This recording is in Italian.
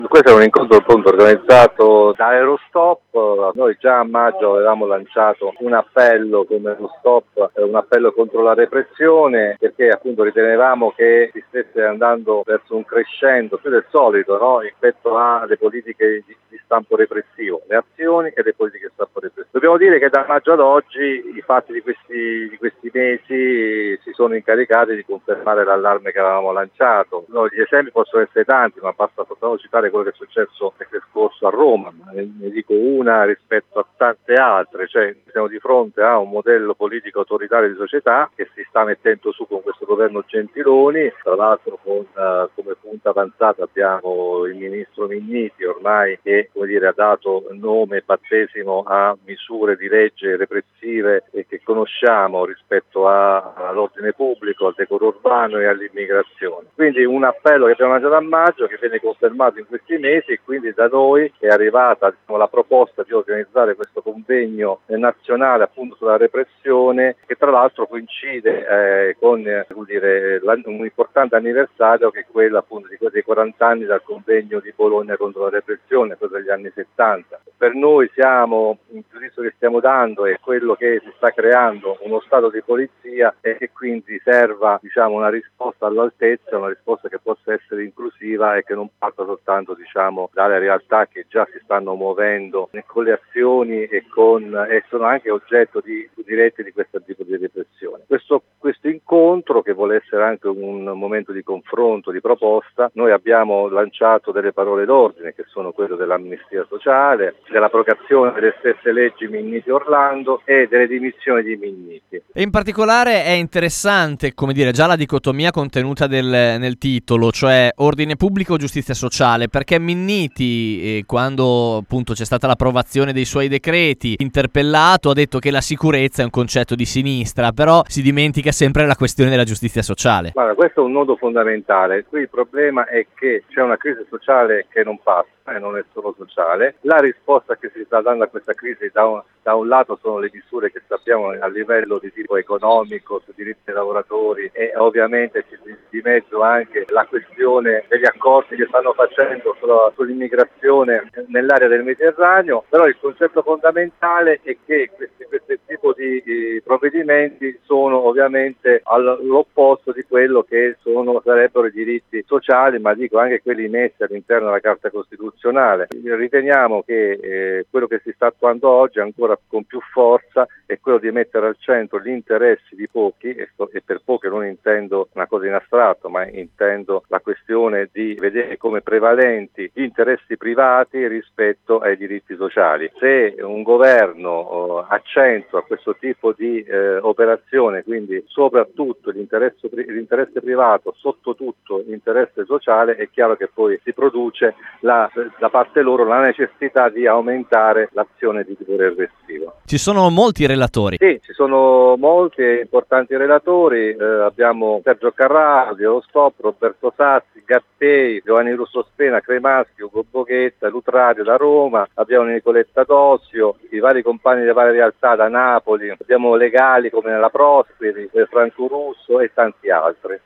Questo è un incontro appunto organizzato da Eurostop. Noi già a maggio avevamo lanciato un appello come Eurostop, un appello contro la repressione, perché appunto ritenevamo che si stesse andando verso un crescendo più del solito, no? Rispetto alle politiche di stampo repressivo, le azioni e le politiche di stampo repressivo. Dobbiamo dire che da maggio ad oggi i fatti di questi mesi si sono incaricati di confermare l'allarme che avevamo lanciato. Gli esempi possono essere tanti, ma basta soltanto citare quello che è successo il mese scorso a Roma, ma ne dico una rispetto a tante altre, cioè siamo di fronte a un modello politico autoritario di società che si sta mettendo su con questo governo Gentiloni, tra l'altro come punta avanzata abbiamo il ministro Minniti ormai che ha dato nome e battesimo a misure di legge repressive che conosciamo rispetto all'ordine pubblico, al decoro urbano e all'immigrazione. Quindi un appello che abbiamo lanciato a maggio che viene confermato in questi mesi, e quindi da noi è arrivata la proposta di organizzare questo convegno nazionale appunto sulla repressione, che tra l'altro coincide con un importante anniversario che è quello appunto dei 40 anni dal convegno di Bologna contro la repressione, quello degli anni 70. Per noi il giudizio che stiamo dando è quello che si sta creando uno stato di polizia e che quindi serva una risposta all'altezza, una risposta che possa essere inclusiva e che non parta soltanto dalle realtà che già si stanno muovendo con le azioni e sono anche oggetto diretti di questo tipo di repressione. Questo incontro, che vuole essere anche un momento di confronto, di proposta, noi abbiamo lanciato delle parole d'ordine che sono quelle dell'amnistia sociale, dell'abrogazione delle stesse leggi Minniti-Orlando e delle dimissioni di Minniti. E in particolare è interessante, già la dicotomia contenuta nel titolo, cioè ordine pubblico o giustizia sociale, perché Minniti, quando appunto c'è stata l'approvazione dei suoi decreti, interpellato, ha detto che la sicurezza è un concetto di sinistra, però si dimentica sempre la questione della giustizia sociale. Guarda, questo è un nodo fondamentale. Qui il problema è che c'è una crisi sociale che non passa e non è solo sociale. La risposta che si sta dando a questa crisi da un lato sono le misure che sappiamo a livello di tipo economico, sui diritti dei lavoratori, e ovviamente c'è di mezzo anche la questione degli accordi che stanno facendo sull'immigrazione nell'area del Mediterraneo, però il concetto fondamentale è che questi tipo di provvedimenti sono ovviamente all'opposto di quello che sarebbero i diritti sociali, ma dico anche quelli messi all'interno della Carta Costituzionale. Riteniamo che quello che si sta attuando oggi ancora con più forza è quello di mettere al centro gli interessi di pochi, e per pochi non intendo una cosa in astratto, ma intendo la questione di vedere come prevalenti gli interessi privati rispetto ai diritti sociali. Se un governo accentua questo tipo di operazione, quindi soprattutto l'interesse privato, sotto tutto l'interesse sociale, è chiaro che poi si produce da parte loro la necessità di aumentare l'azione di tipo repressivo. Ci sono molti relatori. Sì, ci sono molti importanti relatori, abbiamo Sergio Carraro di Eurostop, Roberto Sassi, Gattei, Giovanni Russo Spena, Cremaschi, Ugo Boghetta, Lutrario da Roma, abbiamo Nicoletta Dosio, i vari compagni delle varie realtà da Napoli, abbiamo legali come nella Prosperi, Franco Russo e tanti altri.